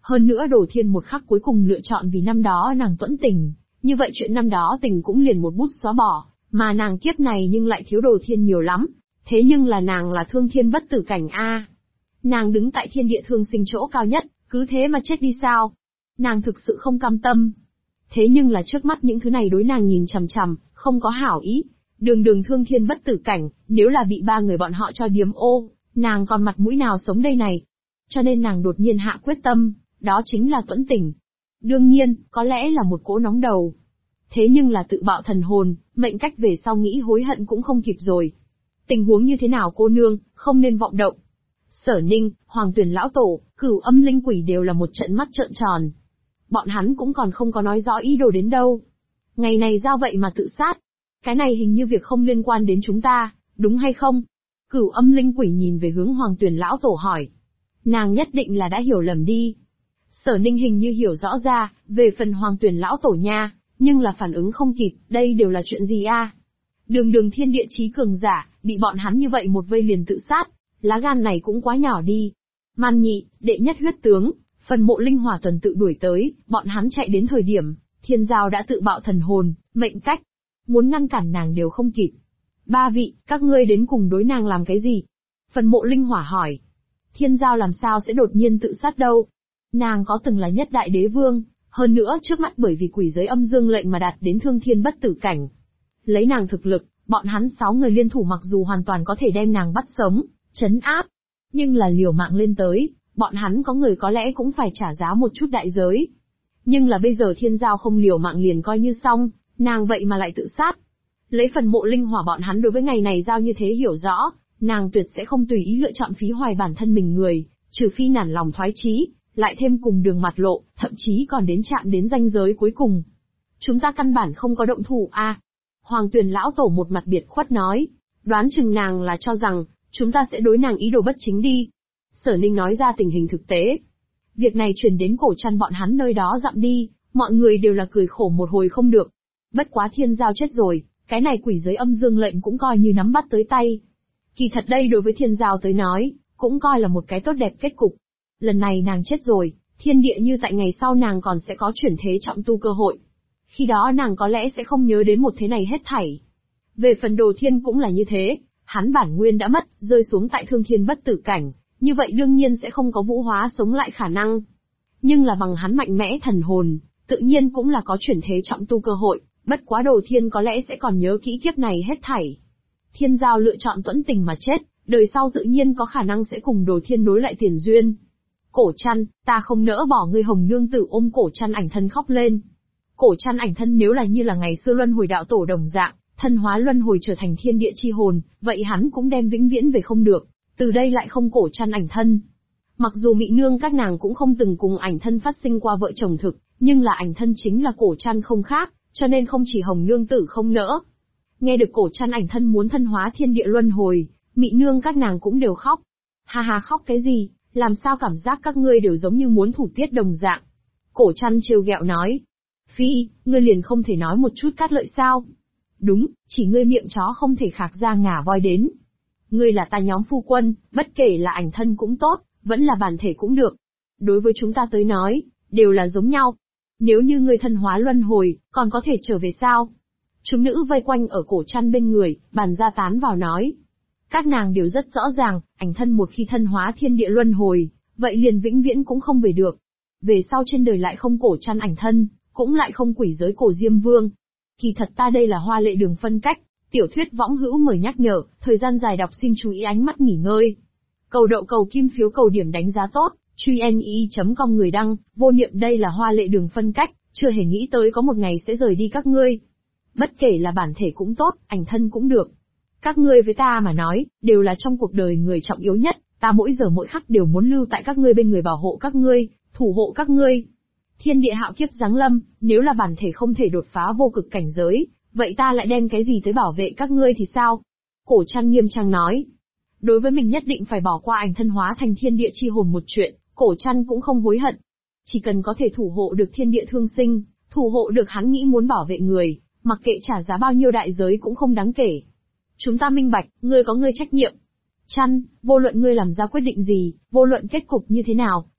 Hơn nữa Đồ Thiên một khắc cuối cùng lựa chọn vì năm đó nàng tuẫn tình, như vậy chuyện năm đó tình cũng liền một bút xóa bỏ, mà nàng kiếp này nhưng lại thiếu Đồ Thiên nhiều lắm. Thế nhưng là nàng là thương thiên bất tử cảnh a. Nàng đứng tại thiên địa thương sinh chỗ cao nhất, cứ thế mà chết đi sao? Nàng thực sự không cam tâm. Thế nhưng là trước mắt những thứ này đối nàng nhìn chằm chằm, không có hảo ý. Đường thương thiên bất tử cảnh, nếu là bị ba người bọn họ cho điếm ô, nàng còn mặt mũi nào sống đây này? Cho nên nàng đột nhiên hạ quyết tâm, đó chính là tuẫn tình. Đương nhiên, có lẽ là một cỗ nóng đầu. Thế nhưng là tự bạo thần hồn, mệnh cách về sau nghĩ hối hận cũng không kịp rồi. Tình huống như thế nào cô nương, không nên vọng động. Sở Ninh, Hoàng Tuyển lão tổ, Cửu Âm linh quỷ đều là một trận mắt trợn tròn. Bọn hắn cũng còn không có nói rõ ý đồ đến đâu. Ngày này giao vậy mà tự sát. Cái này hình như việc không liên quan đến chúng ta, đúng hay không? Cửu Âm linh quỷ nhìn về hướng Hoàng Tuyển lão tổ hỏi. Nàng nhất định là đã hiểu lầm đi. Sở Ninh hình như hiểu rõ ra, về phần Hoàng Tuyển lão tổ nha, nhưng là phản ứng không kịp, đây đều là chuyện gì a? Đường thiên địa chí cường giả, bị bọn hắn như vậy một vây liền tự sát, lá gan này cũng quá nhỏ đi. Man Nhị, đệ nhất huyết tướng, phần mộ linh hỏa tuần tự đuổi tới, bọn hắn chạy đến thời điểm, Thiên Giao đã tự bạo thần hồn, mệnh cách. Muốn ngăn cản nàng đều không kịp. Ba vị, các ngươi đến cùng đối nàng làm cái gì? Phần mộ linh hỏa hỏi. Thiên Giao làm sao sẽ đột nhiên tự sát đâu? Nàng có từng là nhất đại đế vương, hơn nữa trước mắt bởi vì quỷ giới âm dương lệnh mà đạt đến thương thiên bất tử cảnh. Lấy nàng thực lực, bọn hắn 6 người liên thủ mặc dù hoàn toàn có thể đem nàng bắt sống, trấn áp. Nhưng là liều mạng lên tới, bọn hắn có người có lẽ cũng phải trả giá một chút đại giới. Nhưng là bây giờ Thiên Giao không liều mạng liền coi như xong, nàng vậy mà lại tự sát. Lấy phần mộ linh hỏa bọn hắn đối với ngày này giao như thế hiểu rõ, nàng tuyệt sẽ không tùy ý lựa chọn phí hoài bản thân mình người, trừ phi nản lòng thoái chí, lại thêm cùng đường mặt lộ, thậm chí còn đến chạm đến ranh giới cuối cùng. Chúng ta căn bản không có động thủ a. Hoàng Tuyền lão tổ một mặt biệt khuất nói, đoán chừng nàng là cho rằng, chúng ta sẽ đối nàng ý đồ bất chính đi. Sở Ninh nói ra tình hình thực tế. Việc này truyền đến cổ chăn bọn hắn nơi đó dặm đi, mọi người đều là cười khổ một hồi không được. Bất quá Thiên Giao chết rồi, cái này quỷ giới âm dương lệnh cũng coi như nắm bắt tới tay. Kỳ thật đây đối với Thiên Giao tới nói, cũng coi là một cái tốt đẹp kết cục. Lần này nàng chết rồi, thiên địa như tại ngày sau nàng còn sẽ có chuyển thế trọng tu cơ hội. Khi đó nàng có lẽ sẽ không nhớ đến một thế này hết thảy. Về phần Đồ Thiên cũng là như thế, hắn bản nguyên đã mất, rơi xuống tại thương thiên bất tử cảnh, như vậy đương nhiên sẽ không có vũ hóa sống lại khả năng. Nhưng là bằng hắn mạnh mẽ thần hồn, tự nhiên cũng là có chuyển thế trọng tu cơ hội, bất quá Đồ Thiên có lẽ sẽ còn nhớ kỹ kiếp này hết thảy. Thiên Giao lựa chọn tuẫn tình mà chết, đời sau tự nhiên có khả năng sẽ cùng Đồ Thiên nối lại tiền duyên. Cổ Chăn, ta không nỡ bỏ ngươi Hồng nương tử ôm Cổ Chăn ảnh thân khóc lên. Cổ Chăn ảnh thân nếu là như là ngày xưa luân hồi đạo tổ đồng dạng, thân hóa luân hồi trở thành thiên địa chi hồn, vậy hắn cũng đem vĩnh viễn về không được, từ đây lại không Cổ Chăn ảnh thân. Mặc dù Mị Nương các nàng cũng không từng cùng ảnh thân phát sinh qua vợ chồng thực, nhưng là ảnh thân chính là Cổ Chăn không khác, cho nên không chỉ Hồng nương tử không nỡ. Nghe được Cổ Chăn ảnh thân muốn thân hóa thiên địa luân hồi, Mị Nương các nàng cũng đều khóc. Ha ha, khóc cái gì, làm sao cảm giác các ngươi đều giống như muốn thủ tiết đồng dạng. Cổ Chăn trêu ghẹo nói. Phi, ngươi liền không thể nói một chút cát lợi sao? Đúng, chỉ ngươi miệng chó không thể khạc ra ngả voi đến. Ngươi là ta nhóm phu quân, bất kể là ảnh thân cũng tốt, vẫn là bản thể cũng được. Đối với chúng ta tới nói, đều là giống nhau. Nếu như ngươi thân hóa luân hồi, còn có thể trở về sao? Chúng nữ vây quanh ở Cổ Chăn bên người, bàn ra tán vào nói. Các nàng đều rất rõ ràng, ảnh thân một khi thân hóa thiên địa luân hồi, vậy liền vĩnh viễn cũng không về được. Về sau trên đời lại không Cổ Chăn ảnh thân, cũng lại không quỷ giới Cổ Diêm Vương. Kỳ thật ta đây là Hoa Lệ Đường phân cách, tiểu thuyết võng hữu mời nhắc nhở, thời gian dài đọc xin chú ý ánh mắt nghỉ ngơi. Cầu đậu cầu kim phiếu cầu điểm đánh giá tốt, truy ni.com người đăng, vô niệm đây là Hoa Lệ Đường phân cách, chưa hề nghĩ tới có một ngày sẽ rời đi các ngươi. Bất kể là bản thể cũng tốt, ảnh thân cũng được. Các ngươi với ta mà nói, đều là trong cuộc đời người trọng yếu nhất, ta mỗi giờ mỗi khắc đều muốn lưu tại các ngươi bên người bảo hộ các ngươi, thủ hộ các ngươi. Thiên địa hạo kiếp giáng lâm, nếu là bản thể không thể đột phá vô cực cảnh giới, vậy ta lại đem cái gì tới bảo vệ các ngươi thì sao? Cổ Chăn nghiêm trang nói. Đối với mình nhất định phải bỏ qua ảnh thân hóa thành thiên địa chi hồn một chuyện, Cổ Chăn cũng không hối hận. Chỉ cần có thể thủ hộ được thiên địa thương sinh, thủ hộ được hắn nghĩ muốn bảo vệ người, mặc kệ trả giá bao nhiêu đại giới cũng không đáng kể. Chúng ta minh bạch, ngươi có ngươi trách nhiệm. Chăn, vô luận ngươi làm ra quyết định gì, vô luận kết cục như thế nào,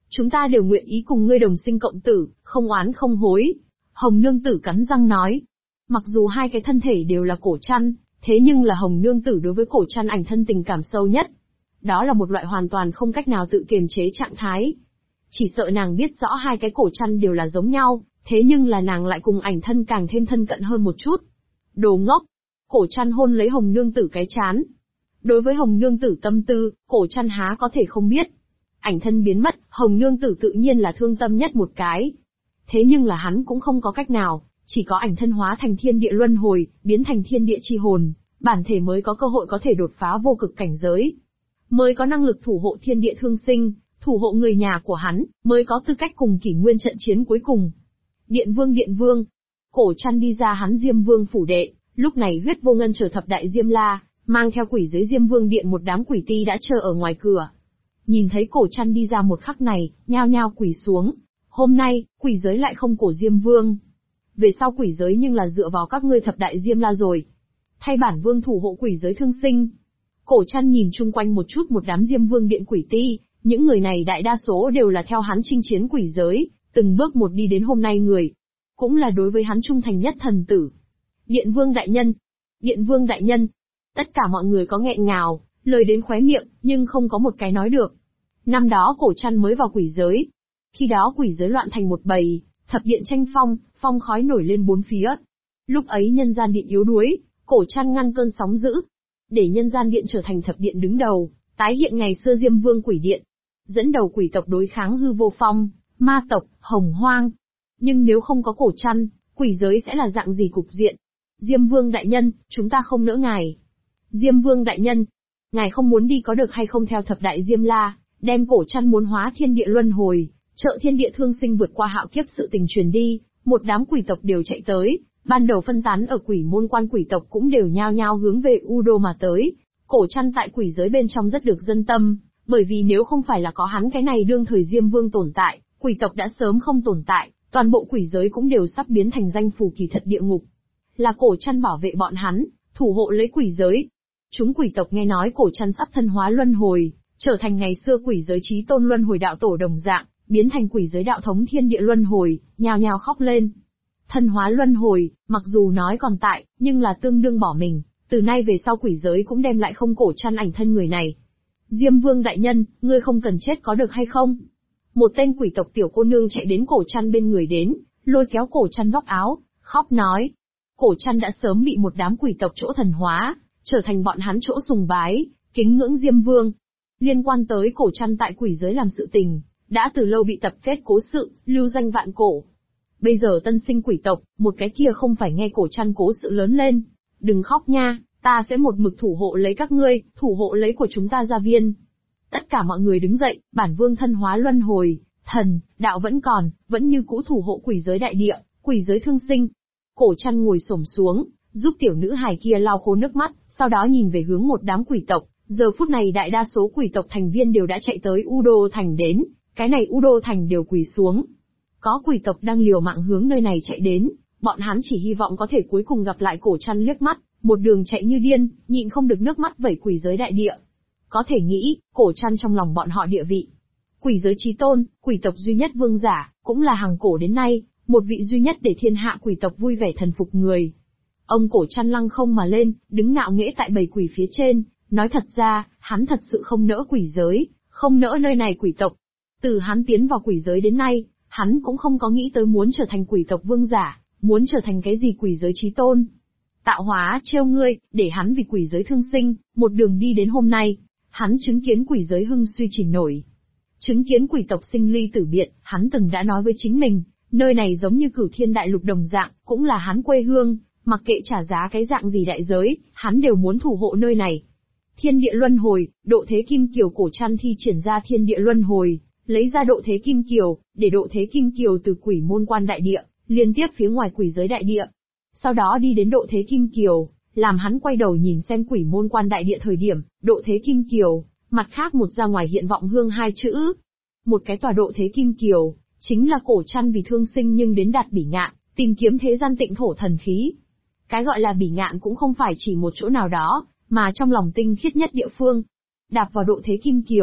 Chúng ta đều nguyện ý cùng ngươi đồng sinh cộng tử, không oán không hối. Hồng nương tử cắn răng nói. Mặc dù hai cái thân thể đều là cổ trăn, thế nhưng là hồng nương tử đối với cổ trăn ảnh thân tình cảm sâu nhất. Đó là một loại hoàn toàn không cách nào tự kiềm chế trạng thái. Chỉ sợ nàng biết rõ hai cái cổ trăn đều là giống nhau, thế nhưng là nàng lại cùng ảnh thân càng thêm thân cận hơn một chút. Đồ ngốc! Cổ trăn hôn lấy hồng nương tử cái chán. Đối với hồng nương tử tâm tư, cổ trăn há có thể không biết. Ảnh thân biến mất, hồng nương tử tự nhiên là thương tâm nhất một cái. Thế nhưng là hắn cũng không có cách nào, chỉ có ảnh thân hóa thành thiên địa luân hồi, biến thành thiên địa chi hồn, bản thể mới có cơ hội có thể đột phá vô cực cảnh giới. Mới có năng lực thủ hộ thiên địa thương sinh, thủ hộ người nhà của hắn, mới có tư cách cùng kỷ nguyên trận chiến cuối cùng. Điện vương, cổ trăn đi ra hắn Diêm Vương phủ đệ, lúc này Huyết Vô Ngân chờ thập đại Diêm La, mang theo quỷ giới Diêm Vương điện một đám quỷ ti đã chờ ở ngoài cửa. Nhìn thấy cổ trăn đi ra một khắc này, nhao nhao quỳ xuống. Hôm nay, quỷ giới lại không cổ Diêm Vương. Về sau quỷ giới nhưng là dựa vào các ngươi thập đại Diêm La rồi. Thay bản vương thủ hộ quỷ giới thương sinh. Cổ trăn nhìn chung quanh một chút một đám Diêm Vương điện quỷ ti, những người này đại đa số đều là theo hắn chinh chiến quỷ giới, từng bước một đi đến hôm nay người. Cũng là đối với hắn trung thành nhất thần tử. Điện vương đại nhân. Tất cả mọi người có nghẹn ngào, lời đến khóe miệng, nhưng không có một cái nói được. Năm đó cổ trăn mới vào quỷ giới. Khi đó quỷ giới loạn thành một bầy, thập điện tranh phong, phong khói nổi lên bốn phía. Lúc ấy nhân gian điện yếu đuối, cổ trăn ngăn cơn sóng dữ. Để nhân gian điện trở thành thập điện đứng đầu, tái hiện ngày xưa Diêm Vương quỷ điện. Dẫn đầu quỷ tộc đối kháng hư vô phong, ma tộc, hồng hoang. Nhưng nếu không có cổ trăn, quỷ giới sẽ là dạng gì cục diện? Diêm Vương đại nhân, chúng ta không nỡ ngài. Diêm Vương đại nhân, ngài không muốn đi có được hay không theo thập đại Diêm La, đem cổ trăn muốn hóa thiên địa luân hồi, trợ thiên địa thương sinh vượt qua hạo kiếp sự tình truyền đi, một đám quỷ tộc đều chạy tới, ban đầu phân tán ở quỷ môn quan quỷ tộc cũng đều nhao nhao hướng về U Đô mà tới. Cổ trăn tại quỷ giới bên trong rất được dân tâm, bởi vì nếu không phải là có hắn cái này đương thời Diêm Vương tồn tại, quỷ tộc đã sớm không tồn tại, toàn bộ quỷ giới cũng đều sắp biến thành danh phủ kỳ thật địa ngục. Là cổ trăn bảo vệ bọn hắn, thủ hộ lấy quỷ giới. Chúng quỷ tộc nghe nói cổ trăn sắp thân hóa luân hồi, trở thành ngày xưa quỷ giới chí tôn luân hồi đạo tổ đồng dạng, biến thành quỷ giới đạo thống thiên địa luân hồi, nhao nhao khóc lên. Thân hóa luân hồi, mặc dù nói còn tại, nhưng là tương đương bỏ mình, từ nay về sau quỷ giới cũng đem lại không cổ trăn ảnh thân người này. Diêm Vương đại nhân, ngươi không cần chết có được hay không? Một tên quỷ tộc tiểu cô nương chạy đến cổ trăn bên người đến, lôi kéo cổ trăn góc áo, khóc nói. Cổ trăn đã sớm bị một đám quỷ tộc chỗ thần hóa, trở thành bọn hắn chỗ sùng bái, kính ngưỡng Diêm Vương. Liên quan tới cổ trăn tại quỷ giới làm sự tình, đã từ lâu bị tập kết cố sự, lưu danh vạn cổ. Bây giờ tân sinh quỷ tộc, một cái kia không phải nghe cổ trăn cố sự lớn lên. Đừng khóc nha, ta sẽ một mực thủ hộ lấy các ngươi, thủ hộ lấy của chúng ta gia viên. Tất cả mọi người đứng dậy, bản vương thân hóa luân hồi, thần, đạo vẫn còn, vẫn như cũ thủ hộ quỷ giới đại địa, quỷ giới thương sinh. Cổ trăn ngồi xổm xuống, giúp tiểu nữ hài kia lau khô nước mắt, sau đó nhìn về hướng một đám quỷ tộc. Giờ phút này đại đa số quỷ tộc thành viên đều đã chạy tới U Đô Thành đến, cái này U Đô Thành đều quỳ xuống. Có quỷ tộc đang liều mạng hướng nơi này chạy đến, bọn hắn chỉ hy vọng có thể cuối cùng gặp lại cổ trăn liếc mắt, một đường chạy như điên, nhịn không được nước mắt vẩy quỷ giới đại địa. Có thể nghĩ, cổ trăn trong lòng bọn họ địa vị. Quỷ giới chí tôn, quỷ tộc duy nhất vương giả, cũng là hàng cổ đến nay, một vị duy nhất để thiên hạ quỷ tộc vui vẻ thần phục người. Ông cổ trăn lăng không mà lên, đứng ngạo nghễ tại bầy quỷ phía trên, nói thật ra, hắn thật sự không nỡ quỷ giới, không nỡ nơi này quỷ tộc. Từ hắn tiến vào quỷ giới đến nay, hắn cũng không có nghĩ tới muốn trở thành quỷ tộc vương giả, muốn trở thành cái gì quỷ giới chí tôn. Tạo hóa trêu ngươi, để hắn vì quỷ giới thương sinh, một đường đi đến hôm nay, hắn chứng kiến quỷ giới hưng suy chìm nổi. Chứng kiến quỷ tộc sinh ly tử biệt, hắn từng đã nói với chính mình, nơi này giống như Cửu Thiên Đại Lục đồng dạng, cũng là hắn quê hương, mặc kệ trả giá cái dạng gì đại giới, hắn đều muốn thủ hộ nơi này. Thiên địa luân hồi, độ thế kim kiều cổ trăn thi triển ra thiên địa luân hồi, lấy ra độ thế kim kiều, để độ thế kim kiều từ quỷ môn quan đại địa, liên tiếp phía ngoài quỷ giới đại địa. Sau đó đi đến độ thế kim kiều, làm hắn quay đầu nhìn xem quỷ môn quan đại địa thời điểm, độ thế kim kiều, mặt khác một ra ngoài hiện vọng hương hai chữ. Một cái tòa độ thế kim kiều, chính là cổ trăn vì thương sinh nhưng đến đạt bỉ ngạn, tìm kiếm thế gian tịnh thổ thần khí. Cái gọi là bỉ ngạn cũng không phải chỉ một chỗ nào đó, mà trong lòng tinh khiết nhất địa phương. Đạp vào độ thế kim kiều,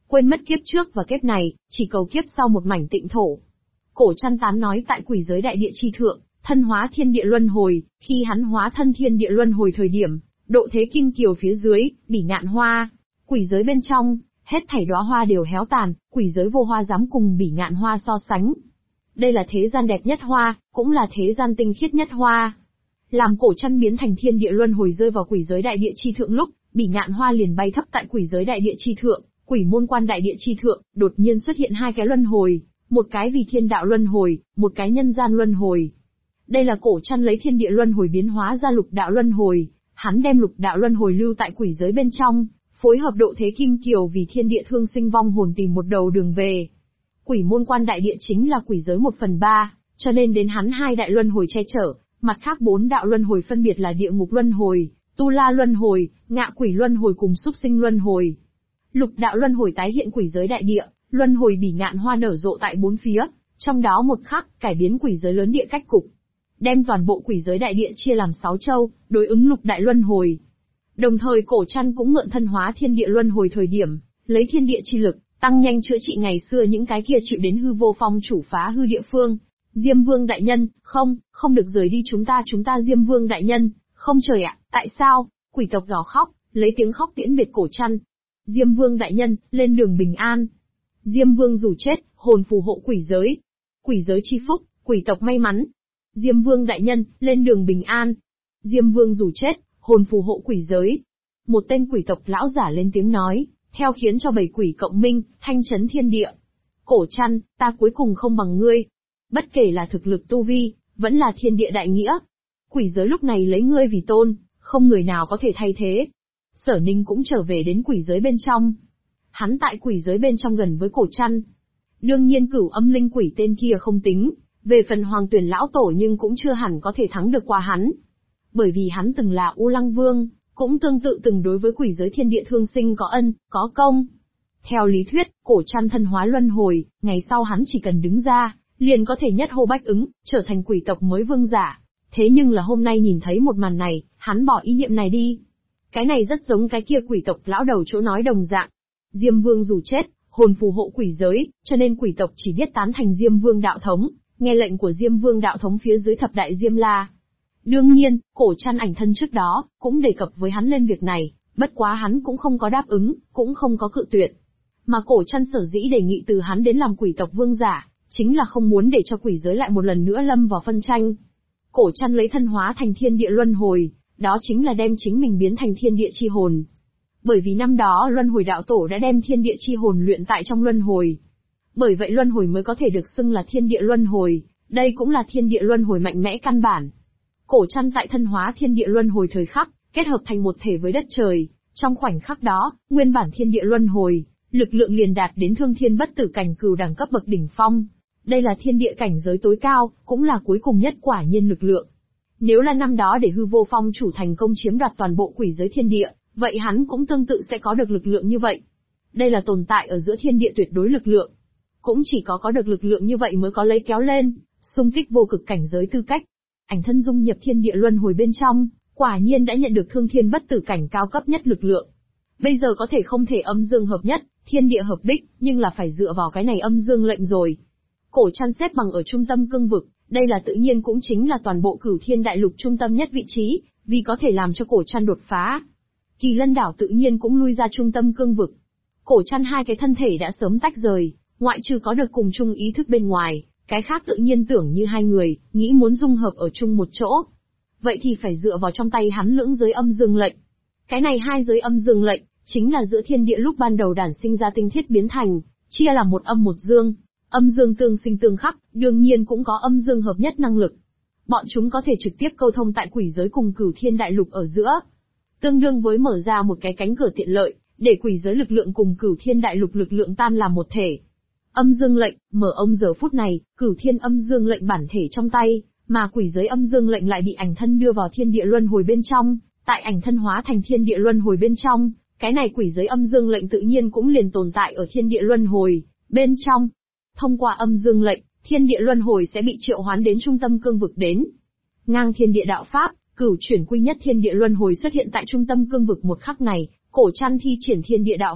quên mất kiếp trước và kiếp này, chỉ cầu kiếp sau một mảnh tịnh thổ. Cổ Trăn Tán nói tại quỷ giới đại địa chi thượng, thân hóa thiên địa luân hồi, khi hắn hóa thân thiên địa luân hồi thời điểm, độ thế kim kiều phía dưới, bỉ ngạn hoa, quỷ giới bên trong, hết thảy đóa hoa đều héo tàn, quỷ giới vô hoa dám cùng bỉ ngạn hoa so sánh. Đây là thế gian đẹp nhất hoa, cũng là thế gian tinh khiết nhất hoa. Làm Cổ Trăn biến thành thiên địa luân hồi rơi vào quỷ giới đại địa chi thượng lúc, bỉ ngạn hoa liền bay thấp tại quỷ giới đại địa chi thượng, quỷ môn quan đại địa chi thượng, đột nhiên xuất hiện hai cái luân hồi, một cái vì thiên đạo luân hồi, một cái nhân gian luân hồi. Đây là Cổ Trăn lấy thiên địa luân hồi biến hóa ra lục đạo luân hồi, hắn đem lục đạo luân hồi lưu tại quỷ giới bên trong, phối hợp độ thế kim kiều vì thiên địa thương sinh vong hồn tìm một đầu đường về. Quỷ môn quan đại địa chính là quỷ giới 1/3, cho nên đến hắn hai đại luân hồi che chở, mặt khác 4 đạo luân hồi phân biệt là địa ngục luân hồi, tu la luân hồi, ngạ quỷ luân hồi cùng súc sinh luân hồi. Lục đạo luân hồi tái hiện quỷ giới đại địa, luân hồi bỉ ngạn hoa nở rộ tại 4 phía, trong đó một khắc cải biến quỷ giới lớn địa cách cục, đem toàn bộ quỷ giới đại địa chia làm 6 châu, đối ứng lục đại luân hồi. Đồng thời Cổ Trăn cũng mượn thân hóa thiên địa luân hồi thời điểm, lấy thiên địa chi lực, tăng nhanh chữa trị ngày xưa những cái kia chịu đến hư vô phong chủ phá hư địa phương. Diêm Vương đại nhân, không được rời đi chúng ta Diêm Vương đại nhân, không trời ạ, tại sao? Quỷ tộc gào khóc, lấy tiếng khóc tiễn biệt Cổ Trăn. Diêm Vương đại nhân, lên đường bình an. Diêm Vương dù chết, hồn phù hộ quỷ giới. Quỷ giới chi phúc, quỷ tộc may mắn. Diêm Vương đại nhân, lên đường bình an. Diêm Vương dù chết, hồn phù hộ quỷ giới. Một tên quỷ tộc lão giả lên tiếng nói, theo khiến cho 7 quỷ cộng minh, thanh chấn thiên địa. Cổ Trăn, ta cuối cùng không bằng ngươi. Bất kể là thực lực tu vi, vẫn là thiên địa đại nghĩa. Quỷ giới lúc này lấy ngươi vì tôn, không người nào có thể thay thế. Sở Ninh cũng trở về đến quỷ giới bên trong. Hắn tại quỷ giới bên trong gần với Cổ Trăn. Đương nhiên Cửu Âm linh quỷ tên kia không tính, về phần Hoàng Tuyển lão tổ nhưng cũng chưa hẳn có thể thắng được qua hắn. Bởi vì hắn từng là U Lăng Vương, cũng tương tự từng đối với quỷ giới thiên địa thương sinh có ân, có công. Theo lý thuyết, Cổ Trăn thân hóa luân hồi, ngày sau hắn chỉ cần đứng ra, liền có thể nhất hô bách ứng, trở thành quỷ tộc mới vương giả. Thế nhưng là hôm nay nhìn thấy một màn này, hắn bỏ ý niệm này đi. Cái này rất giống cái kia quỷ tộc lão đầu chỗ nói đồng dạng. Diêm Vương dù chết, hồn phù hộ quỷ giới, cho nên quỷ tộc chỉ biết tán thành Diêm Vương đạo thống, nghe lệnh của Diêm Vương đạo thống phía dưới thập đại Diêm La. Đương nhiên, Cổ Trăn ảnh thân trước đó, cũng đề cập với hắn lên việc này, bất quá hắn cũng không có đáp ứng, cũng không có cự tuyệt. Mà Cổ Trăn sở dĩ đề nghị từ hắn đến làm quỷ tộc vương giả, chính là không muốn để cho quỷ giới lại một lần nữa lâm vào phân tranh. Cổ Trăn lấy thân hóa thành thiên địa luân hồi, đó chính là đem chính mình biến thành thiên địa chi hồn. Bởi vì năm đó luân hồi đạo tổ đã đem thiên địa chi hồn luyện tại trong luân hồi. Bởi vậy luân hồi mới có thể được xưng là thiên địa luân hồi, đây cũng là thiên địa luân hồi mạnh mẽ căn bản. Cổ Trăn tại thân hóa thiên địa luân hồi thời khắc, kết hợp thành một thể với đất trời, trong khoảnh khắc đó, nguyên bản thiên địa luân hồi, lực lượng liền đạt đến thương thiên bất tử cảnh cửu đẳng cấp bậc đỉnh phong. Đây là thiên địa cảnh giới tối cao, cũng là cuối cùng nhất quả nhiên lực lượng. Nếu là năm đó để hư vô phong chủ thành công chiếm đoạt toàn bộ quỷ giới thiên địa, vậy hắn cũng tương tự sẽ có được lực lượng như vậy. Đây là tồn tại ở giữa thiên địa tuyệt đối lực lượng. Cũng chỉ có được lực lượng như vậy mới có lấy kéo lên, xung kích vô cực cảnh giới tư cách. Ảnh thân dung nhập thiên địa luân hồi bên trong, quả nhiên đã nhận được thương thiên bất tử cảnh cao cấp nhất lực lượng. Bây giờ có thể không thể âm dương hợp nhất, thiên địa hợp bích, nhưng là phải dựa vào cái này âm dương lệnh rồi. Cổ Trăn xếp bằng ở trung tâm cương vực, đây là tự nhiên cũng chính là toàn bộ Cửu Thiên Đại Lục trung tâm nhất vị trí, vì có thể làm cho Cổ Trăn đột phá. Kỳ Lân đảo tự nhiên cũng lui ra trung tâm cương vực. Cổ Trăn hai cái thân thể đã sớm tách rời, ngoại trừ có được cùng chung ý thức bên ngoài, cái khác tự nhiên tưởng như hai người, nghĩ muốn dung hợp ở chung một chỗ. Vậy thì phải dựa vào trong tay hắn lưỡng giới âm dương lệnh. Cái này hai giới âm dương lệnh, chính là giữa thiên địa lúc ban đầu đản sinh ra tinh thiết biến thành, chia là một âm một dương. Âm dương tương sinh tương khắc, đương nhiên cũng có âm dương hợp nhất năng lực. Bọn chúng có thể trực tiếp câu thông tại quỷ giới cùng Cửu Thiên Đại Lục ở giữa. Tương đương với mở ra một cái cánh cửa tiện lợi, để quỷ giới lực lượng cùng Cửu Thiên Đại Lục lực lượng tan làm một thể. Âm dương lệnh, mở ông giờ phút này, Cửu Thiên âm dương lệnh bản thể trong tay, mà quỷ giới âm dương lệnh lại bị ảnh thân đưa vào thiên địa luân hồi bên trong, tại ảnh thân hóa thành thiên địa luân hồi bên trong, cái này quỷ giới âm dương lệnh tự nhiên cũng liền tồn tại ở thiên địa luân hồi bên trong. Thông qua âm dương lệnh, thiên địa luân hồi sẽ bị triệu hoán đến trung tâm cương vực đến. Ngang thiên địa đạo pháp, cửu chuyển quy nhất thiên địa luân hồi xuất hiện tại trung tâm cương vực một khắc này, Cổ Trăn thi triển thiên địa đạo pháp,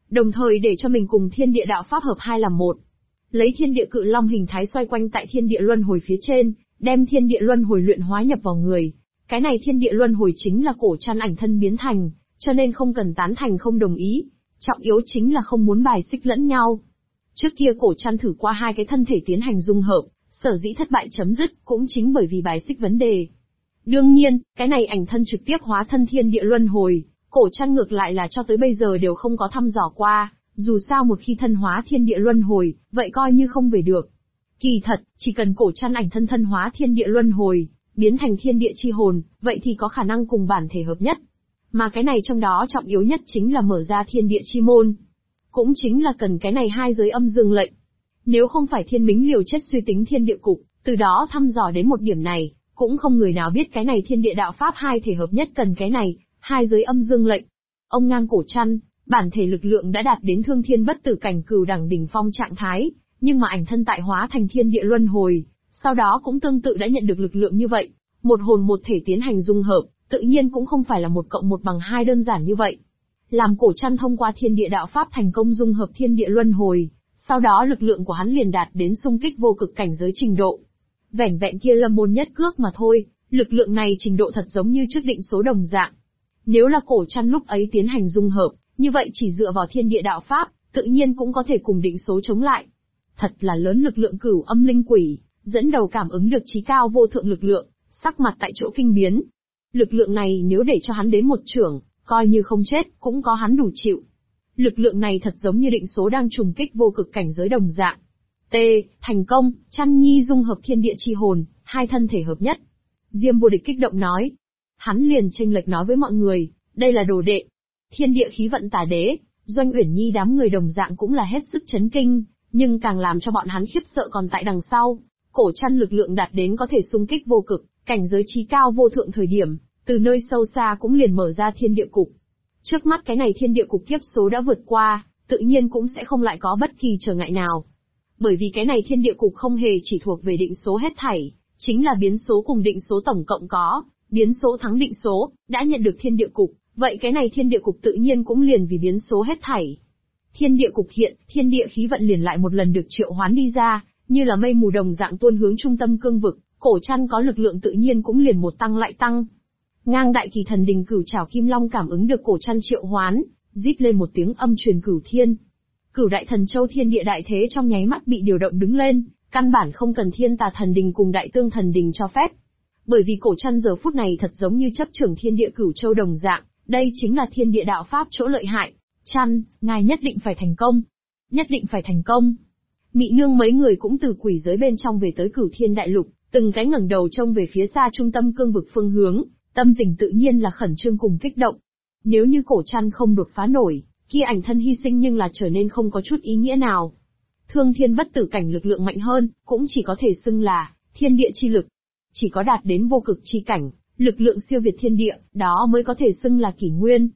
đồng thời để cho mình cùng thiên địa đạo pháp hợp hai làm một. Lấy thiên địa cự long hình thái xoay quanh tại thiên địa luân hồi phía trên, đem thiên địa luân hồi luyện hóa nhập vào người. Cái này thiên địa luân hồi chính là Cổ Trăn ảnh thân biến thành, cho nên không cần tán thành không đồng ý. Trọng yếu chính là không muốn bài xích lẫn nhau. Trước kia Cổ Trăn thử qua hai cái thân thể tiến hành dung hợp, sở dĩ thất bại chấm dứt cũng chính bởi vì bài xích vấn đề. Đương nhiên, cái này ảnh thân trực tiếp hóa thân thiên địa luân hồi, Cổ Trăn ngược lại là cho tới bây giờ đều không có thăm dò qua, dù sao một khi thân hóa thiên địa luân hồi, vậy coi như không về được. Kỳ thật, chỉ cần Cổ Trăn ảnh thân hóa thiên địa luân hồi, biến thành thiên địa chi hồn, vậy thì có khả năng cùng bản thể hợp nhất. Mà cái này trong đó trọng yếu nhất chính là mở ra thiên địa chi môn. Cũng chính là cần cái này hai giới âm dương lệnh. Nếu không phải Thiên Mính liều chết suy tính thiên địa cục, từ đó thăm dò đến một điểm này, cũng không người nào biết cái này thiên địa đạo pháp hai thể hợp nhất cần cái này, hai giới âm dương lệnh. Ông ngang Cổ Trăn, bản thể lực lượng đã đạt đến thương thiên bất tử cảnh cửu đẳng đỉnh phong trạng thái, nhưng mà ảnh thân tại hóa thành thiên địa luân hồi, sau đó cũng tương tự đã nhận được lực lượng như vậy, một hồn một thể tiến hành dung hợp, tự nhiên cũng không phải là 1+1=2 đơn giản như vậy. Làm Cổ Trăn thông qua thiên địa đạo pháp thành công dung hợp thiên địa luân hồi, sau đó lực lượng của hắn liền đạt đến xung kích vô cực cảnh giới trình độ. Vẻn vẹn kia lâm môn nhất cước mà thôi, lực lượng này trình độ thật giống như trước định số đồng dạng. Nếu là Cổ Trăn lúc ấy tiến hành dung hợp, như vậy chỉ dựa vào thiên địa đạo pháp, tự nhiên cũng có thể cùng định số chống lại. Thật là lớn lực lượng cửu âm linh quỷ, dẫn đầu cảm ứng được chí cao vô thượng lực lượng, sắc mặt tại chỗ kinh biến. Lực lượng này nếu để cho hắn đến một chưởng, coi như không chết, cũng có hắn đủ chịu. Lực lượng này thật giống như định số đang trùng kích vô cực cảnh giới đồng dạng. Thành công, Trăn Nhi dung hợp thiên địa chi hồn, hai thân thể hợp nhất. Diêm Vô Địch kích động nói. Hắn liền chênh lệch nói với mọi người, đây là đồ đệ. Thiên địa khí vận tả đế, Doanh Uyển Nhi đám người đồng dạng cũng là hết sức chấn kinh, nhưng càng làm cho bọn hắn khiếp sợ còn tại đằng sau. Cổ Trăn lực lượng đạt đến có thể xung kích vô cực, cảnh giới chí cao vô thượng thời điểm, từ nơi sâu xa cũng liền mở ra thiên địa cục. Trước mắt cái này thiên địa cục kiếp số đã vượt qua, tự nhiên cũng sẽ không lại có bất kỳ trở ngại nào. Bởi vì cái này thiên địa cục không hề chỉ thuộc về định số hết thảy, chính là biến số cùng định số tổng cộng có, biến số thắng định số, đã nhận được thiên địa cục, vậy cái này thiên địa cục tự nhiên cũng liền vì biến số hết thảy. Thiên địa cục hiện, thiên địa khí vận liền lại một lần được triệu hoán đi ra, như là mây mù đồng dạng tuôn hướng trung tâm cương vực, Cổ Trăn có lực lượng tự nhiên cũng liền một tăng lại tăng. Ngang đại kỳ thần đình cửu trảo kim long cảm ứng được Cổ Trăn triệu hoán, rít lên một tiếng âm truyền cửu thiên. Cửu đại thần châu thiên địa đại thế trong nháy mắt bị điều động đứng lên, căn bản không cần thiên tà thần đình cùng đại tương thần đình cho phép. Bởi vì Cổ Trăn giờ phút này thật giống như chấp trưởng thiên địa cửu châu đồng dạng, đây chính là thiên địa đạo pháp chỗ lợi hại. Trăn, ngài nhất định phải thành công. Nhất định phải thành công. Mị nương mấy người cũng từ quỷ giới bên trong về tới cửu thiên đại lục, từng cái ngẩng đầu trông về phía xa trung tâm cương vực phương hướng, tâm tình tự nhiên là khẩn trương cùng kích động. Nếu như Cổ Trăn không đột phá nổi, kia ảnh thân hy sinh nhưng là trở nên không có chút ý nghĩa nào. Thương thiên bất tử cảnh lực lượng mạnh hơn, cũng chỉ có thể xưng là thiên địa chi lực. Chỉ có đạt đến vô cực chi cảnh, lực lượng siêu việt thiên địa, đó mới có thể xưng là kỷ nguyên.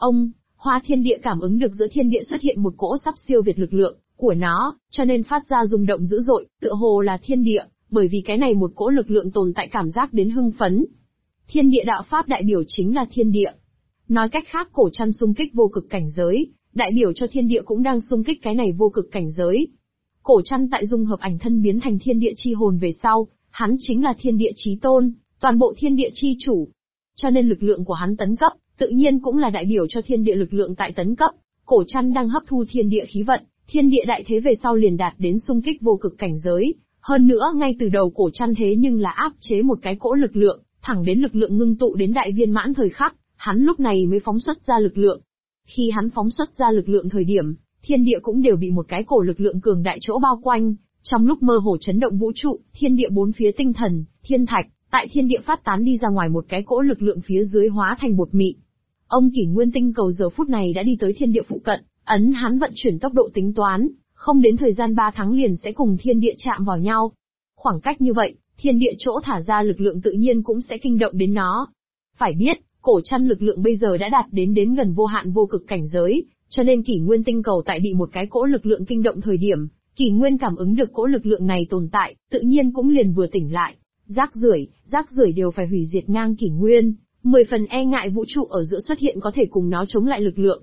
Hoa thiên địa cảm ứng được giữa thiên địa xuất hiện một cỗ sắp siêu việt lực lượng của nó, cho nên phát ra rung động dữ dội, tựa hồ là thiên địa, bởi vì cái này một cỗ lực lượng tồn tại cảm giác đến hưng phấn. Thiên địa đạo pháp đại biểu chính là thiên địa. Nói cách khác Cổ Trăn xung kích vô cực cảnh giới, đại biểu cho thiên địa cũng đang xung kích cái này vô cực cảnh giới. Cổ Trăn tại dung hợp ảnh thân biến thành thiên địa chi hồn về sau, hắn chính là thiên địa chí tôn, toàn bộ thiên địa chi chủ. Cho nên lực lượng của hắn tấn cấp, tự nhiên cũng là đại biểu cho thiên địa lực lượng tại tấn cấp. Cổ Trăn đang hấp thu thiên địa khí vận, thiên địa đại thế về sau liền đạt đến xung kích vô cực cảnh giới. Hơn nữa ngay từ đầu Cổ Trăn thế nhưng là áp chế một cái cỗ lực lượng, thẳng đến lực lượng ngưng tụ đến đại viên mãn thời khắc, hắn lúc này mới phóng xuất ra lực lượng. Khi hắn phóng xuất ra lực lượng thời điểm, thiên địa cũng đều bị một cái cổ lực lượng cường đại chỗ bao quanh, trong lúc mơ hồ chấn động vũ trụ, thiên địa bốn phía tinh thần, thiên thạch, tại thiên địa phát tán đi ra ngoài một cái cỗ lực lượng phía dưới hóa thành bột mịn. Ông Kỷ Nguyên Tinh cầu giờ phút này đã đi tới thiên địa phụ cận, ấn hắn vận chuyển tốc độ tính toán, không đến thời gian 3 tháng liền sẽ cùng thiên địa chạm vào nhau. Khoảng cách như vậy, thiên địa chỗ thả ra lực lượng tự nhiên cũng sẽ kinh động đến nó. Phải biết, Cổ Trăn lực lượng bây giờ đã đạt đến gần vô hạn vô cực cảnh giới, cho nên Kỷ Nguyên Tinh cầu tại bị một cái cỗ lực lượng kinh động thời điểm, Kỷ Nguyên cảm ứng được cỗ lực lượng này tồn tại, tự nhiên cũng liền vừa tỉnh lại. Rác rưởi đều phải hủy diệt ngang Kỷ Nguyên, 10 phần e ngại vũ trụ ở giữa xuất hiện có thể cùng nó chống lại lực lượng.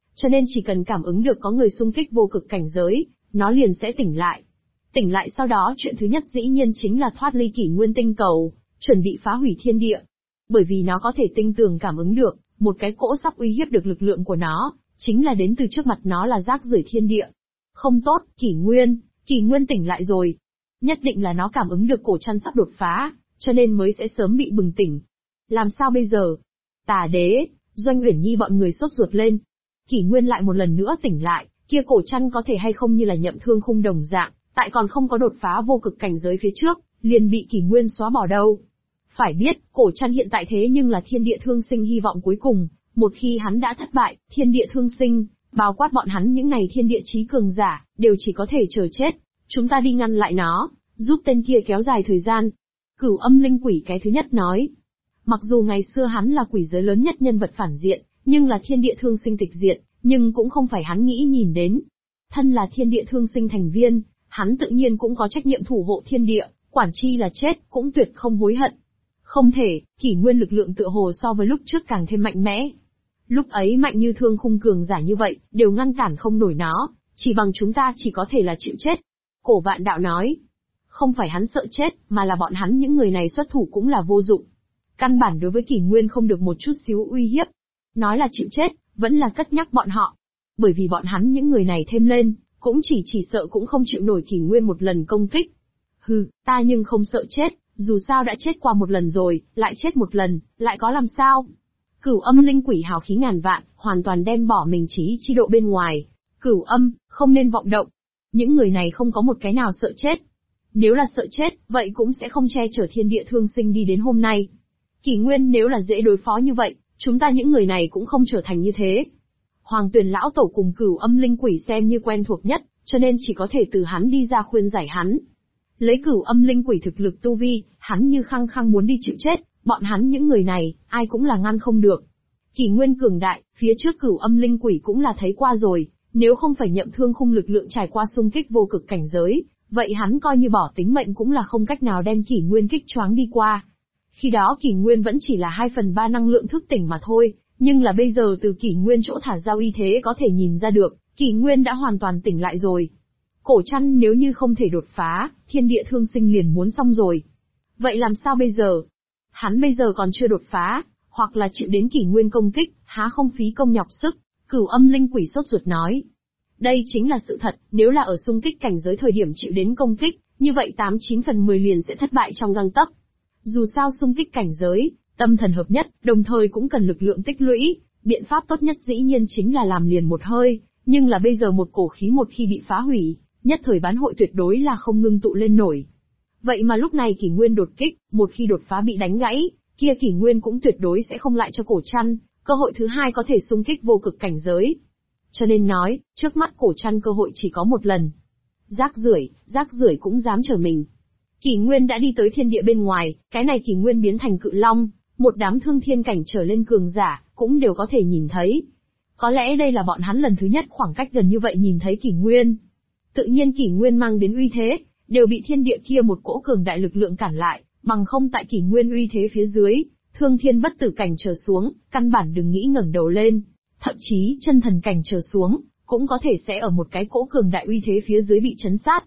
cho nên chỉ cần cảm ứng được có người xung kích vô cực cảnh giới, nó liền sẽ tỉnh lại. Tỉnh lại sau đó chuyện thứ nhất dĩ nhiên chính là thoát ly kỷ nguyên tinh cầu, chuẩn bị phá hủy thiên địa. Bởi vì nó có thể tinh tường cảm ứng được, một cái cỗ sắp uy hiếp được lực lượng của nó, chính là đến từ trước mặt nó là rác rưởi thiên địa. Không tốt, kỷ nguyên tỉnh lại rồi. Nhất định là nó cảm ứng được cổ trăn sắp đột phá, cho nên mới sẽ sớm bị bừng tỉnh. Làm sao bây giờ? Tà đế, Doanh Uyển Nhi bọn người sốt ruột lên. Kỷ nguyên lại một lần nữa tỉnh lại, kia cổ trăn có thể hay không như là Nhậm Thương Khung đồng dạng, tại còn không có đột phá vô cực cảnh giới phía trước, liền bị kỷ nguyên xóa bỏ đâu. Phải biết, cổ trăn hiện tại thế nhưng là thiên địa thương sinh hy vọng cuối cùng, một khi hắn đã thất bại, thiên địa thương sinh, bao quát bọn hắn những này thiên địa chí cường giả, đều chỉ có thể chờ chết. Chúng ta đi ngăn lại nó, giúp tên kia kéo dài thời gian. Cửu Âm Linh Quỷ cái thứ nhất nói. Mặc dù ngày xưa hắn là quỷ giới lớn nhất nhân vật phản diện, nhưng là thiên địa thương sinh tịch diện, nhưng cũng không phải hắn nghĩ nhìn đến. Thân là thiên địa thương sinh thành viên, hắn tự nhiên cũng có trách nhiệm thủ hộ thiên địa, quản chi là chết, cũng tuyệt không hối hận. Không thể, kỷ nguyên lực lượng tựa hồ so với lúc trước càng thêm mạnh mẽ. Lúc ấy mạnh như Thương Khung cường giả như vậy, đều ngăn cản không nổi nó, chỉ bằng chúng ta chỉ có thể là chịu chết. Cổ Vạn Đạo nói, không phải hắn sợ chết, mà là bọn hắn những người này xuất thủ cũng là vô dụng. Căn bản đối với kỷ nguyên không được một chút xíu uy hiếp. Nói là chịu chết, vẫn là cất nhắc bọn họ. Bởi vì bọn hắn những người này thêm lên, cũng chỉ sợ cũng không chịu nổi kỷ nguyên một lần công kích. Hừ, ta nhưng không sợ chết, dù sao đã chết qua một lần rồi, lại chết một lần, lại có làm sao? Cửu Âm Linh Quỷ hào khí ngàn vạn, hoàn toàn đem bỏ mình chi độ bên ngoài. Cửu Âm, không nên vọng động. Những người này không có một cái nào sợ chết. Nếu là sợ chết, vậy cũng sẽ không che chở thiên địa thương sinh đi đến hôm nay. Kỷ nguyên nếu là dễ đối phó như vậy, chúng ta những người này cũng không trở thành như thế. Hoàng Tuyền lão tổ cùng Cửu Âm Linh Quỷ xem như quen thuộc nhất, cho nên chỉ có thể từ hắn đi ra khuyên giải hắn. Lấy Cửu Âm Linh Quỷ thực lực tu vi, hắn như khăng khăng muốn đi chịu chết, bọn hắn những người này, ai cũng là ngăn không được. Kỷ nguyên cường đại, phía trước Cửu Âm Linh Quỷ cũng là thấy qua rồi, nếu không phải Nhậm Thương Khung lực lượng trải qua xung kích vô cực cảnh giới, vậy hắn coi như bỏ tính mệnh cũng là không cách nào đem kỷ nguyên kích choáng đi qua. Khi đó kỷ nguyên vẫn chỉ là 2/3 năng lượng thức tỉnh mà thôi, nhưng là bây giờ từ kỷ nguyên chỗ thả ra uy thế có thể nhìn ra được, kỷ nguyên đã hoàn toàn tỉnh lại rồi. Cổ trăn nếu như không thể đột phá, thiên địa thương sinh liền muốn xong rồi. Vậy làm sao bây giờ? Hắn bây giờ còn chưa đột phá, hoặc là chịu đến kỷ nguyên công kích, há không phí công nhọc sức. Cửu Âm Linh Quỷ sốt ruột nói. Đây chính là sự thật, nếu là ở xung kích cảnh giới thời điểm chịu đến công kích, như vậy 89/10 liền sẽ thất bại trong gang tấc. Dù sao xung kích cảnh giới, tâm thần hợp nhất, đồng thời cũng cần lực lượng tích lũy, biện pháp tốt nhất dĩ nhiên chính là làm liền một hơi, nhưng là bây giờ một cổ khí một khi bị phá hủy, nhất thời bán hội tuyệt đối là không ngưng tụ lên nổi. Vậy mà lúc này kỷ nguyên đột kích, một khi đột phá bị đánh gãy, kia kỷ nguyên cũng tuyệt đối sẽ không lại cho cổ trăn cơ hội thứ hai có thể xung kích vô cực cảnh giới. Cho nên nói, trước mắt cổ trăn cơ hội chỉ có một lần. Rác rưởi cũng dám trở mình. Kỷ nguyên đã đi tới thiên địa bên ngoài, cái này kỷ nguyên biến thành cự long, một đám thương thiên cảnh trở lên cường giả, cũng đều có thể nhìn thấy. Có lẽ đây là bọn hắn lần thứ nhất khoảng cách gần như vậy nhìn thấy kỷ nguyên. Tự nhiên kỷ nguyên mang đến uy thế, đều bị thiên địa kia một cỗ cường đại lực lượng cản lại, bằng không tại kỷ nguyên uy thế phía dưới, thương thiên bất tử cảnh trở xuống, căn bản đừng nghĩ ngẩng đầu lên. Thậm chí chân thần cảnh trở xuống, cũng có thể sẽ ở một cái cỗ cường đại uy thế phía dưới bị chấn sát.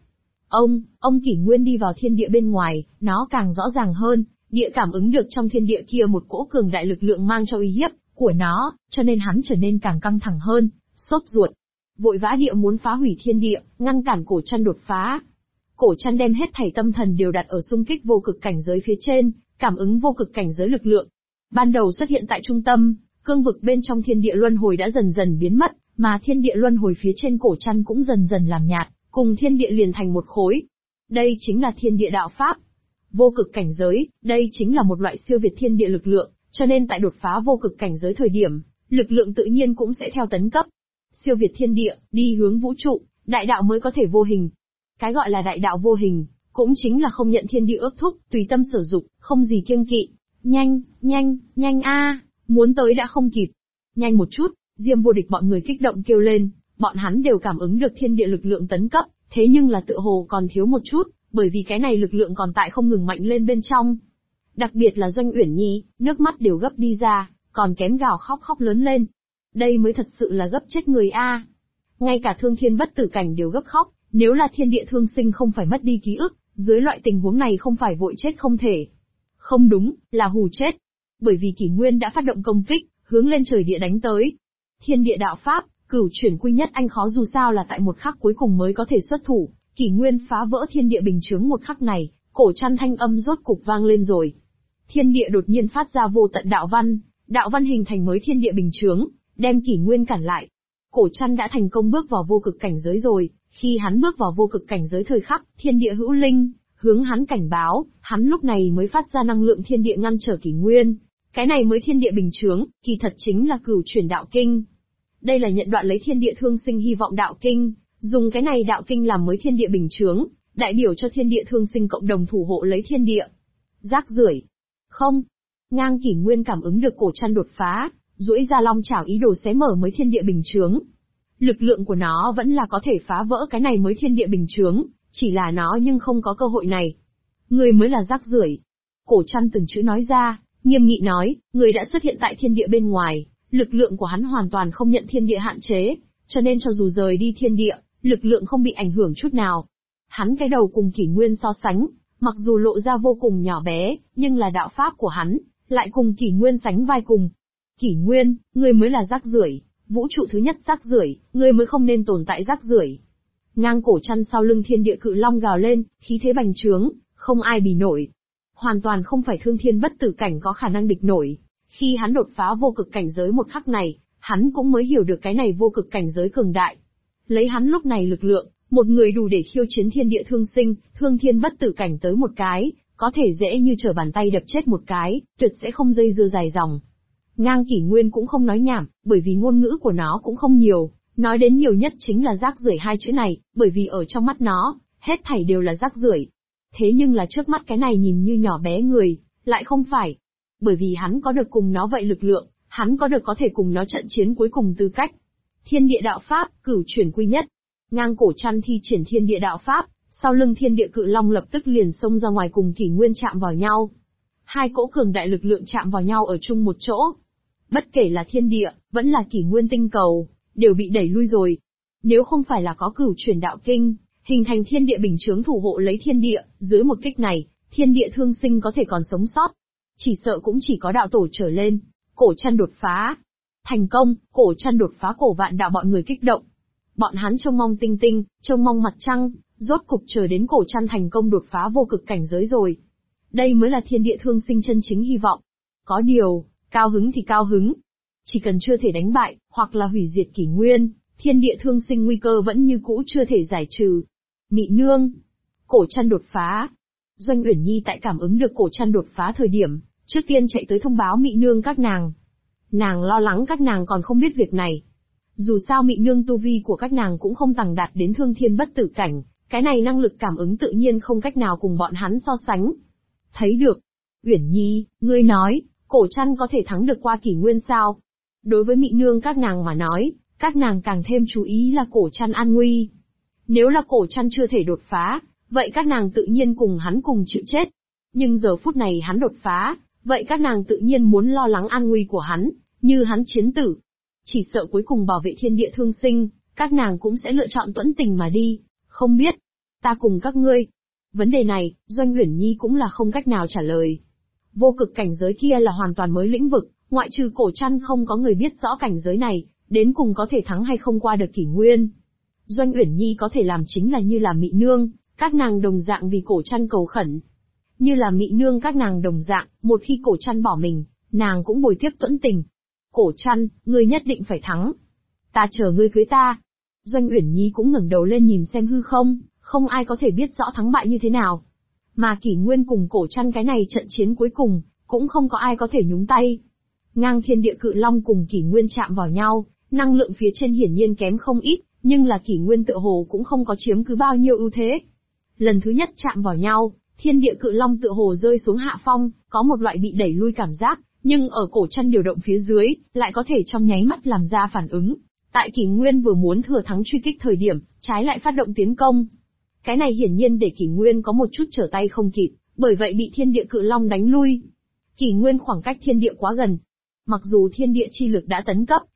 Ông kỷ nguyên đi vào thiên địa bên ngoài, nó càng rõ ràng hơn, địa cảm ứng được trong thiên địa kia một cỗ cường đại lực lượng mang cho uy hiếp của nó, cho nên hắn trở nên càng căng thẳng hơn, sốt ruột. Vội vã địa muốn phá hủy thiên địa, ngăn cản cổ trăn đột phá. Cổ trăn đem hết thảy tâm thần đều đặt ở xung kích vô cực cảnh giới phía trên, cảm ứng vô cực cảnh giới lực lượng. Ban đầu xuất hiện tại trung tâm, cương vực bên trong thiên địa luân hồi đã dần dần biến mất, mà thiên địa luân hồi phía trên cổ trăn cũng dần dần làm nhạt, cùng thiên địa liền thành một khối. Đây chính là thiên địa đạo pháp. Vô cực cảnh giới, đây chính là một loại siêu việt thiên địa lực lượng, cho nên tại đột phá vô cực cảnh giới thời điểm, lực lượng tự nhiên cũng sẽ theo tấn cấp. Siêu việt thiên địa, đi hướng vũ trụ, đại đạo mới có thể vô hình. Cái gọi là đại đạo vô hình, cũng chính là không nhận thiên địa ước thúc, tùy tâm sử dụng, không gì kiêng kỵ. Nhanh a, muốn tới đã không kịp. Nhanh một chút, Diêm Vô Địch bọn người kích động kêu lên, bọn hắn đều cảm ứng được thiên địa lực lượng tấn cấp, thế nhưng là tựa hồ còn thiếu một chút, bởi vì cái này lực lượng còn tại không ngừng mạnh lên bên trong. Đặc biệt là Doanh Uyển Nhi, nước mắt đều gấp đi ra, còn kém gào khóc lớn lên. Đây mới thật sự là gấp chết người a. Ngay cả thương thiên bất tử cảnh đều gấp khóc, nếu là thiên địa thương sinh không phải mất đi ký ức, dưới loại tình huống này không phải vội chết không thể. Không đúng, là hù chết. Bởi vì Kỷ Nguyên đã phát động công kích, hướng lên trời địa đánh tới. Thiên địa đạo pháp, cửu chuyển quy nhất anh khó dù sao là tại một khắc cuối cùng mới có thể xuất thủ, Kỷ Nguyên phá vỡ thiên địa bình chướng một khắc này, cổ chăn thanh âm rốt cục vang lên rồi. Thiên địa đột nhiên phát ra vô tận đạo văn hình thành mới thiên địa bình chướng, đem Kỷ Nguyên cản lại. Cổ chăn đã thành công bước vào vô cực cảnh giới rồi, khi hắn bước vào vô cực cảnh giới thời khắc, thiên địa hữu linh, hướng hắn cảnh báo, hắn lúc này mới phát ra năng lượng thiên địa ngăn trở Kỷ Nguyên. Cái này mới thiên địa bình chướng, kỳ thật chính là cửu chuyển đạo kinh. Đây là nhận đoạn lấy thiên địa thương sinh hy vọng đạo kinh, dùng cái này đạo kinh làm mới thiên địa bình chướng, đại biểu cho thiên địa thương sinh cộng đồng thủ hộ lấy thiên địa. Rác rưởi. Không. Ngang Kỷ Nguyên cảm ứng được cổ chăn đột phá, duỗi ra long chảo ý đồ xé mở mới thiên địa bình chướng. Lực lượng của nó vẫn là có thể phá vỡ cái này mới thiên địa bình chướng, chỉ là nó nhưng không có cơ hội này. Người mới là rác rưởi. Cổ chăn từng chữ nói ra, nghiêm nghị nói, người đã xuất hiện tại thiên địa bên ngoài, lực lượng của hắn hoàn toàn không nhận thiên địa hạn chế, cho nên cho dù rời đi thiên địa, lực lượng không bị ảnh hưởng chút nào. Hắn cái đầu cùng Kỷ Nguyên so sánh, mặc dù lộ ra vô cùng nhỏ bé, nhưng là đạo pháp của hắn, lại cùng Kỷ Nguyên sánh vai cùng. Kỷ Nguyên, ngươi mới là rác rưởi, vũ trụ thứ nhất rác rưởi, ngươi mới không nên tồn tại rác rưởi. Ngang cổ chăn sau lưng thiên địa cự long gào lên, khí thế bành trướng, không ai bì nổi. Hoàn toàn không phải thương thiên bất tử cảnh có khả năng địch nổi. Khi hắn đột phá vô cực cảnh giới một khắc này, hắn cũng mới hiểu được cái này vô cực cảnh giới cường đại. Lấy hắn lúc này lực lượng, một người đủ để khiêu chiến thiên địa thương sinh, thương thiên bất tử cảnh tới một cái, có thể dễ như trở bàn tay đập chết một cái, tuyệt sẽ không dây dưa dài dòng. Ngang Kỷ Nguyên cũng không nói nhảm, bởi vì ngôn ngữ của nó cũng không nhiều, nói đến nhiều nhất chính là rác rưởi hai chữ này, bởi vì ở trong mắt nó, hết thảy đều là rác rưởi. Thế nhưng là trước mắt cái này nhìn như nhỏ bé người, lại không phải. Bởi vì hắn có được cùng nó vậy lực lượng, hắn có được có thể cùng nó trận chiến cuối cùng tư cách. Thiên địa đạo pháp, cửu chuyển quy nhất. Ngang cổ chăn thi triển thiên địa đạo pháp, sau lưng thiên địa cự long lập tức liền xông ra ngoài cùng Kỷ Nguyên chạm vào nhau. Hai cỗ cường đại lực lượng chạm vào nhau ở chung một chỗ. Bất kể là thiên địa, vẫn là Kỷ Nguyên tinh cầu, đều bị đẩy lui rồi. Nếu không phải là có cửu chuyển đạo kinh, hình thành thiên địa bình chướng thủ hộ lấy thiên địa, dưới một kích này, thiên địa thương sinh có thể còn sống sót. Chỉ sợ cũng chỉ có đạo tổ trở lên, cổ chăn đột phá. Thành công, cổ chăn đột phá cổ vạn đạo bọn người kích động. Bọn hắn trông mong tinh tinh, trông mong mặt trăng, rốt cục chờ đến cổ chăn thành công đột phá vô cực cảnh giới rồi. Đây mới là thiên địa thương sinh chân chính hy vọng. Có điều, cao hứng thì cao hứng. Chỉ cần chưa thể đánh bại, hoặc là hủy diệt Kỷ Nguyên, thiên địa thương sinh nguy cơ vẫn như cũ chưa thể giải trừ. Mị nương. Cổ chăn đột phá. Doanh Uyển Nhi tại cảm ứng được cổ chăn đột phá thời điểm, trước tiên chạy tới thông báo Mị nương các nàng. Nàng lo lắng các nàng còn không biết việc này. Dù sao Mị nương tu vi của các nàng cũng không tầng đạt đến thương thiên bất tử cảnh, cái này năng lực cảm ứng tự nhiên không cách nào cùng bọn hắn so sánh. Thấy được. Uyển Nhi, ngươi nói, cổ chăn có thể thắng được qua Kỷ Nguyên sao? Đối với Mị nương các nàng mà nói, các nàng càng thêm chú ý là cổ chăn an nguy. Nếu là cổ chăn chưa thể đột phá, vậy các nàng tự nhiên cùng hắn cùng chịu chết. Nhưng giờ phút này hắn đột phá, vậy các nàng tự nhiên muốn lo lắng an nguy của hắn, như hắn chiến tử. Chỉ sợ cuối cùng bảo vệ thiên địa thương sinh, các nàng cũng sẽ lựa chọn tuẫn tình mà đi, không biết. Ta cùng các ngươi. Vấn đề này, Doanh Uyển Nhi cũng là không cách nào trả lời. Vô cực cảnh giới kia là hoàn toàn mới lĩnh vực, ngoại trừ cổ chăn không có người biết rõ cảnh giới này, đến cùng có thể thắng hay không qua được Kỷ Nguyên. Doanh Uyển Nhi có thể làm chính là như là Mị nương, các nàng đồng dạng vì cổ chăn cầu khẩn. Như là Mị nương các nàng đồng dạng, một khi cổ chăn bỏ mình, nàng cũng bồi tiếp tuẫn tình. Cổ chăn, ngươi nhất định phải thắng. Ta chờ ngươi cưới ta. Doanh Uyển Nhi cũng ngẩng đầu lên nhìn xem hư không, không ai có thể biết rõ thắng bại như thế nào. Mà Kỷ Nguyên cùng cổ chăn cái này trận chiến cuối cùng, cũng không có ai có thể nhúng tay. Ngang thiên địa cự long cùng Kỷ Nguyên chạm vào nhau, năng lượng phía trên hiển nhiên kém không ít, nhưng là Kỷ Nguyên tựa hồ cũng không có chiếm cứ bao nhiêu ưu thế. Lần thứ nhất chạm vào nhau, thiên địa cự long tựa hồ rơi xuống hạ phong, có một loại bị đẩy lui cảm giác, nhưng ở cổ chăn điều động phía dưới, lại có thể trong nháy mắt làm ra phản ứng. Tại Kỷ Nguyên vừa muốn thừa thắng truy kích thời điểm, trái lại phát động tiến công. Cái này hiển nhiên để Kỷ Nguyên có một chút trở tay không kịp, bởi vậy bị thiên địa cự long đánh lui. Kỷ Nguyên khoảng cách thiên địa quá gần. Mặc dù thiên địa chi lực đã tấn cấp,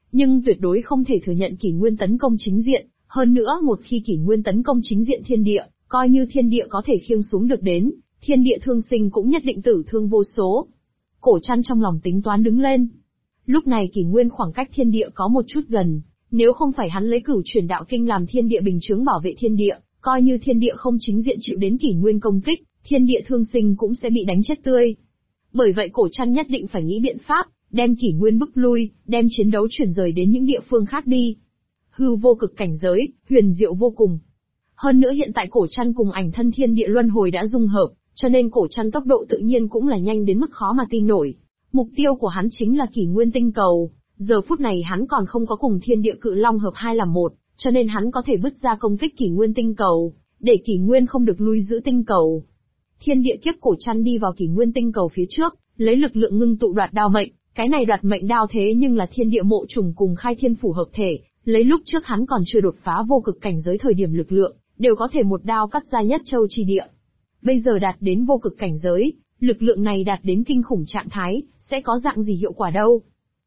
nhưng tuyệt đối không thể thừa nhận kỷ nguyên tấn công chính diện, hơn nữa một khi kỷ nguyên tấn công chính diện thiên địa, coi như thiên địa có thể khiêng xuống được đến, thiên địa thương sinh cũng nhất định tử thương vô số. Cổ Trăn trong lòng tính toán đứng lên. Lúc này kỷ nguyên khoảng cách thiên địa có một chút gần, nếu không phải hắn lấy Cửu Chuyển Đạo Kinh làm thiên địa bình chướng bảo vệ thiên địa, coi như thiên địa không chính diện chịu đến kỷ nguyên công kích, thiên địa thương sinh cũng sẽ bị đánh chết tươi. Bởi vậy Cổ Trăn nhất định phải nghĩ biện pháp, đem kỷ nguyên bức lui, đem chiến đấu chuyển rời đến những địa phương khác đi. Hư vô cực cảnh giới, huyền diệu vô cùng. Hơn nữa hiện tại Cổ Trăn cùng ảnh thân thiên địa luân hồi đã dung hợp, cho nên Cổ Trăn tốc độ tự nhiên cũng là nhanh đến mức khó mà tin nổi. Mục tiêu của hắn chính là kỷ nguyên tinh cầu, giờ phút này hắn còn không có cùng thiên địa cự long hợp hai làm một, cho nên hắn có thể bứt ra công kích kỷ nguyên tinh cầu, để kỷ nguyên không được lui giữ tinh cầu. Thiên địa kiếp Cổ Trăn đi vào kỷ nguyên tinh cầu phía trước, lấy lực lượng ngưng tụ đoạt đao mệnh, cái này đoạt mệnh đao thế nhưng là thiên địa mộ trùng cùng khai thiên phủ hợp thể, lấy lúc trước hắn còn chưa đột phá vô cực cảnh giới thời điểm lực lượng, đều có thể một đao cắt ra nhất châu chi địa. Bây giờ đạt đến vô cực cảnh giới, lực lượng này đạt đến kinh khủng trạng thái, sẽ có dạng gì hiệu quả đâu.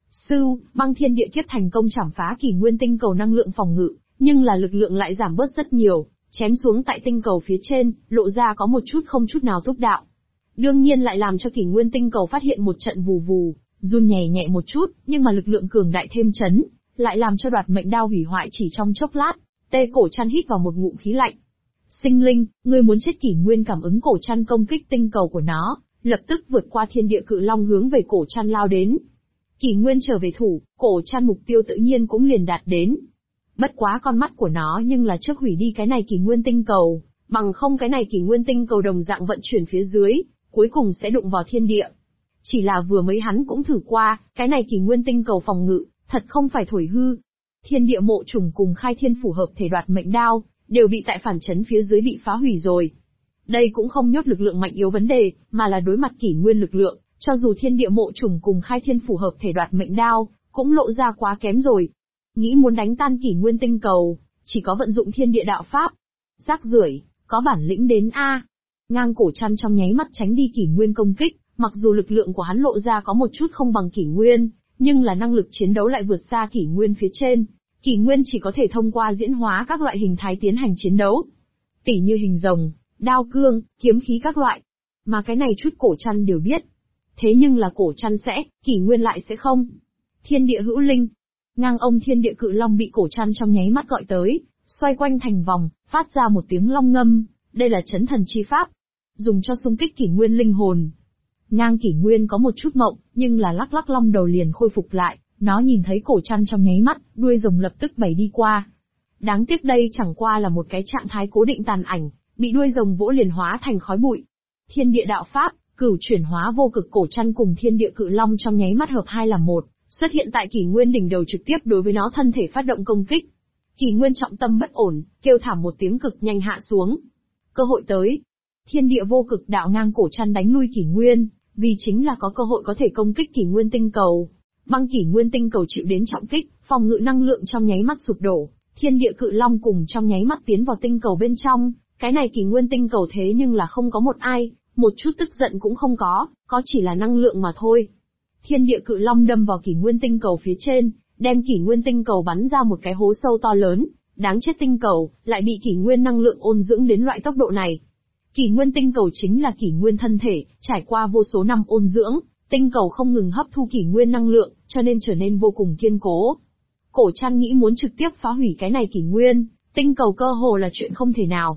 Băng thiên địa kiếp thành công chảm phá kỷ nguyên tinh cầu năng lượng phòng ngự, nhưng là lực lượng lại giảm bớt rất nhiều, chém xuống tại tinh cầu phía trên, lộ ra có một chút không chút nào túc đạo. Đương nhiên lại làm cho kỷ nguyên tinh cầu phát hiện một trận vù vù, run nhẹ nhẹ một chút, nhưng mà lực lượng cường đại thêm chấn, lại làm cho đoạt mệnh đao hủy hoại chỉ trong chốc lát. Cổ Trăn hít vào một ngụm khí lạnh. Sinh linh, ngươi muốn chết. Kỷ nguyên cảm ứng Cổ Trăn công kích tinh cầu của nó, lập tức vượt qua thiên địa cự long hướng về Cổ Trăn lao đến. Kỷ nguyên trở về thủ, Cổ Trăn mục tiêu tự nhiên cũng liền đạt đến. Bất quá con mắt của nó nhưng là trước hủy đi cái này kỷ nguyên tinh cầu, bằng không cái này kỷ nguyên tinh cầu đồng dạng vận chuyển phía dưới, cuối cùng sẽ đụng vào thiên địa. Chỉ là vừa mới hắn cũng thử qua, cái này kỷ nguyên tinh cầu phòng ngự, thật không phải thổi hư. Thiên địa mộ trùng cùng khai thiên phủ hợp thể đoạt mệnh đao, đều bị tại phản chấn phía dưới bị phá hủy rồi. Đây cũng không nhốt lực lượng mạnh yếu vấn đề, mà là đối mặt kỷ nguyên lực lượng, cho dù thiên địa mộ trùng cùng khai thiên phủ hợp thể đoạt mệnh đao, cũng lộ ra quá kém rồi. Nghĩ muốn đánh tan kỷ nguyên tinh cầu, chỉ có vận dụng thiên địa đạo pháp. Rác rưởi, có bản lĩnh đến a. Ngang Cổ Trăn trong nháy mắt tránh đi kỷ nguyên công kích, mặc dù lực lượng của hắn lộ ra có một chút không bằng kỷ nguyên, nhưng là năng lực chiến đấu lại vượt xa kỷ nguyên phía trên. Kỷ nguyên chỉ có thể thông qua diễn hóa các loại hình thái tiến hành chiến đấu, tỉ như hình rồng, đao cương, kiếm khí các loại. Mà cái này chút Cổ Trăn đều biết. Thế nhưng là Cổ Trăn sẽ, kỷ nguyên lại sẽ không. Thiên địa hữu linh. Ngang ông thiên địa cự long bị Cổ Trăn trong nháy mắt gọi tới, xoay quanh thành vòng, phát ra một tiếng long ngâm, đây là chấn thần chi pháp, dùng cho xung kích kỷ nguyên linh hồn. Ngang kỷ nguyên có một chút mộng, nhưng là lắc lắc long đầu liền khôi phục lại, nó nhìn thấy Cổ Trăn trong nháy mắt, đuôi rồng lập tức bày đi qua. Đáng tiếc đây chẳng qua là một cái trạng thái cố định tàn ảnh, bị đuôi rồng vỗ liền hóa thành khói bụi. Thiên địa đạo pháp, cửu chuyển hóa vô cực Cổ Trăn cùng thiên địa cự long trong nháy mắt hợp hai làm một, xuất hiện tại kỷ nguyên đỉnh đầu trực tiếp đối với nó thân thể phát động công kích. Kỷ nguyên trọng tâm bất ổn, kêu thảm một tiếng cực nhanh hạ xuống. Cơ hội tới. Thiên địa vô cực đạo ngang Cổ Trăn đánh lui kỷ nguyên, vì chính là có cơ hội có thể công kích kỷ nguyên tinh cầu. Băng kỷ nguyên tinh cầu chịu đến trọng kích, phòng ngự năng lượng trong nháy mắt sụp đổ, thiên địa cự long cùng trong nháy mắt tiến vào tinh cầu bên trong, cái này kỷ nguyên tinh cầu thế nhưng là không có một ai, một chút tức giận cũng không có chỉ là năng lượng mà thôi. Thiên địa cự long đâm vào kỷ nguyên tinh cầu phía trên, đem kỷ nguyên tinh cầu bắn ra một cái hố sâu to lớn, đáng chết tinh cầu, lại bị kỷ nguyên năng lượng ôn dưỡng đến loại tốc độ này. Kỷ nguyên tinh cầu chính là kỷ nguyên thân thể, trải qua vô số năm ôn dưỡng, tinh cầu không ngừng hấp thu kỷ nguyên năng lượng, cho nên trở nên vô cùng kiên cố. Cổ Trăn nghĩ muốn trực tiếp phá hủy cái này kỷ nguyên, tinh cầu cơ hồ là chuyện không thể nào.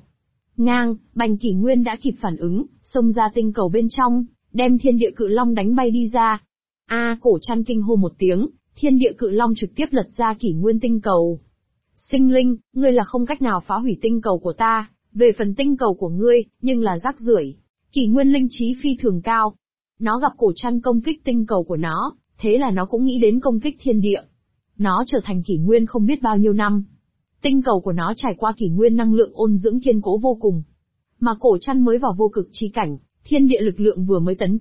Bành kỷ nguyên đã kịp phản ứng, xông ra tinh cầu bên trong, đem thiên địa cự long đánh bay đi ra. Cổ Trăn kinh hô một tiếng, thiên địa cự long trực tiếp lật ra kỷ nguyên tinh cầu. Sinh linh, ngươi là không cách nào phá hủy tinh cầu của ta, về phần tinh cầu của ngươi, nhưng là rác rưởi. Kỷ nguyên linh trí phi thường cao. Nó gặp Cổ Trăn công kích tinh cầu của nó, thế là nó cũng nghĩ đến công kích thiên địa. Nó trở thành kỷ nguyên không biết bao nhiêu năm. Tinh cầu của nó trải qua kỷ nguyên năng lượng ôn dưỡng kiên cố vô cùng. Mà Cổ Trăn mới vào vô cực chi cảnh, thiên địa lực lượng vừa mới tấn